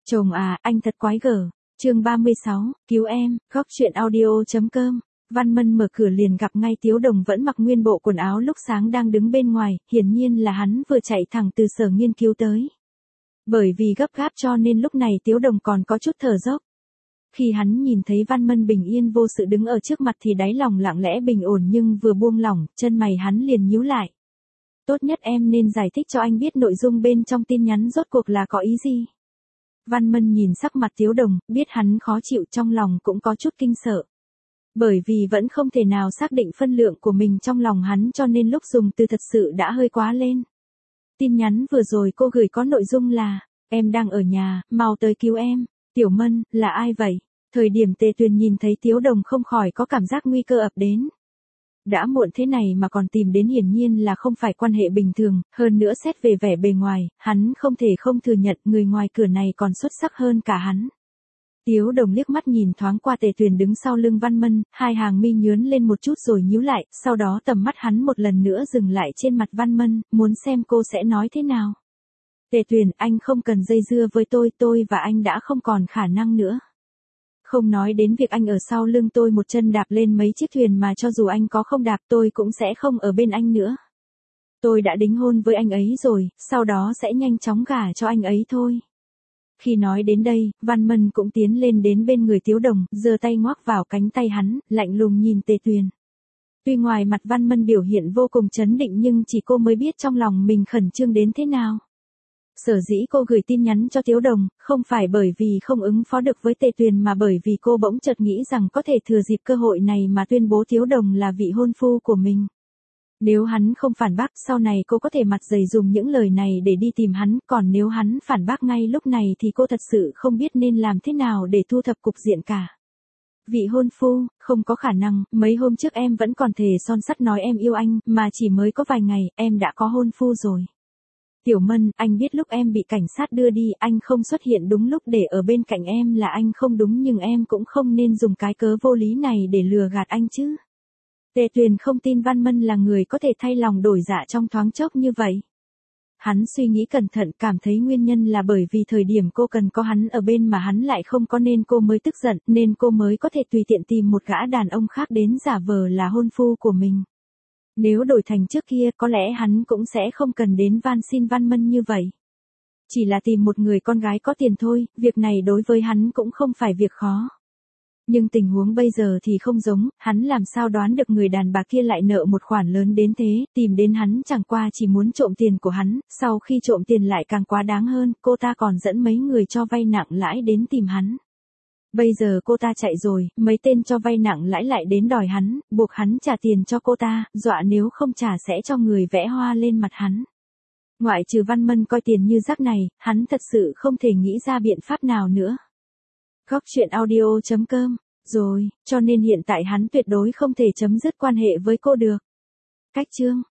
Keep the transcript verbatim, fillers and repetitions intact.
Chồng à, anh thật quái gở. Chương ba mươi sáu, cứu em, góc truyện audio.com. Văn Mân mở cửa liền gặp ngay Tiếu Đồng vẫn mặc nguyên bộ quần áo lúc sáng đang đứng bên ngoài, hiển nhiên là hắn vừa chạy thẳng từ sở nghiên cứu tới. Bởi vì gấp gáp cho nên lúc này Tiếu Đồng còn có chút thở dốc. Khi hắn nhìn thấy Văn Mân bình yên vô sự đứng ở trước mặt thì đáy lòng lặng lẽ bình ổn nhưng vừa buông lỏng, chân mày hắn liền nhíu lại. Tốt nhất em nên giải thích cho anh biết nội dung bên trong tin nhắn rốt cuộc là có ý gì. Văn Mân nhìn sắc mặt Tiếu Đồng, biết hắn khó chịu trong lòng cũng có chút kinh sợ. Bởi vì vẫn không thể nào xác định phân lượng của mình trong lòng hắn cho nên lúc dùng từ thật sự đã hơi quá lên. Tin nhắn vừa rồi cô gửi có nội dung là, em đang ở nhà, mau tới cứu em. Tiểu Mân, là ai vậy? Thời điểm Tề Tuyền nhìn thấy Tiếu Đồng không khỏi có cảm giác nguy cơ ập đến. Đã muộn thế này mà còn tìm đến hiển nhiên là không phải quan hệ bình thường, hơn nữa xét về vẻ bề ngoài, hắn không thể không thừa nhận người ngoài cửa này còn xuất sắc hơn cả hắn. Tiếu Đồng liếc mắt nhìn thoáng qua Tề Tuyền đứng sau lưng Văn Mân, hai hàng mi nhướn lên một chút rồi nhíu lại, sau đó tầm mắt hắn một lần nữa dừng lại trên mặt Văn Mân, muốn xem cô sẽ nói thế nào. Tề Tuyền, anh không cần dây dưa với tôi, tôi và anh đã không còn khả năng nữa. Không nói đến việc anh ở sau lưng tôi một chân đạp lên mấy chiếc thuyền mà cho dù anh có không đạp tôi cũng sẽ không ở bên anh nữa. Tôi đã đính hôn với anh ấy rồi, sau đó sẽ nhanh chóng gả cho anh ấy thôi. Khi nói đến đây, Văn Mân cũng tiến lên đến bên người Tiếu Đồng, giơ tay ngoắc vào cánh tay hắn, lạnh lùng nhìn Tề Tuyền. Tuy ngoài mặt Văn Mân biểu hiện vô cùng chấn định nhưng chỉ cô mới biết trong lòng mình khẩn trương đến thế nào. Sở dĩ cô gửi tin nhắn cho Tiếu Đồng, không phải bởi vì không ứng phó được với Tề Tuyền mà bởi vì cô bỗng chợt nghĩ rằng có thể thừa dịp cơ hội này mà tuyên bố Tiếu Đồng là vị hôn phu của mình. Nếu hắn không phản bác sau này cô có thể mặt dày dùng những lời này để đi tìm hắn, còn nếu hắn phản bác ngay lúc này thì cô thật sự không biết nên làm thế nào để thu thập cục diện cả. Vị hôn phu, không có khả năng, mấy hôm trước em vẫn còn thề son sắt nói em yêu anh, mà chỉ mới có vài ngày, em đã có hôn phu rồi. Tiểu Mân, anh biết lúc em bị cảnh sát đưa đi, anh không xuất hiện đúng lúc để ở bên cạnh em là anh không đúng nhưng em cũng không nên dùng cái cớ vô lý này để lừa gạt anh chứ. Tề Tuyền không tin Văn Mân là người có thể thay lòng đổi dạ trong thoáng chốc như vậy. Hắn suy nghĩ cẩn thận cảm thấy nguyên nhân là bởi vì thời điểm cô cần có hắn ở bên mà hắn lại không có nên cô mới tức giận, nên cô mới có thể tùy tiện tìm một gã đàn ông khác đến giả vờ là hôn phu của mình. Nếu đổi thành trước kia có lẽ hắn cũng sẽ không cần đến van xin Văn Mân như vậy. Chỉ là tìm một người con gái có tiền thôi, việc này đối với hắn cũng không phải việc khó. Nhưng tình huống bây giờ thì không giống, hắn làm sao đoán được người đàn bà kia lại nợ một khoản lớn đến thế, tìm đến hắn chẳng qua chỉ muốn trộm tiền của hắn, sau khi trộm tiền lại càng quá đáng hơn, cô ta còn dẫn mấy người cho vay nặng lãi đến tìm hắn. Bây giờ cô ta chạy rồi, mấy tên cho vay nặng lãi lại đến đòi hắn, buộc hắn trả tiền cho cô ta, dọa nếu không trả sẽ cho người vẽ hoa lên mặt hắn. Ngoại trừ Văn Mân coi tiền như rác này, hắn thật sự không thể nghĩ ra biện pháp nào nữa. Góc truyện audio.com, rồi, cho nên hiện tại hắn tuyệt đối không thể chấm dứt quan hệ với cô được. Cách chương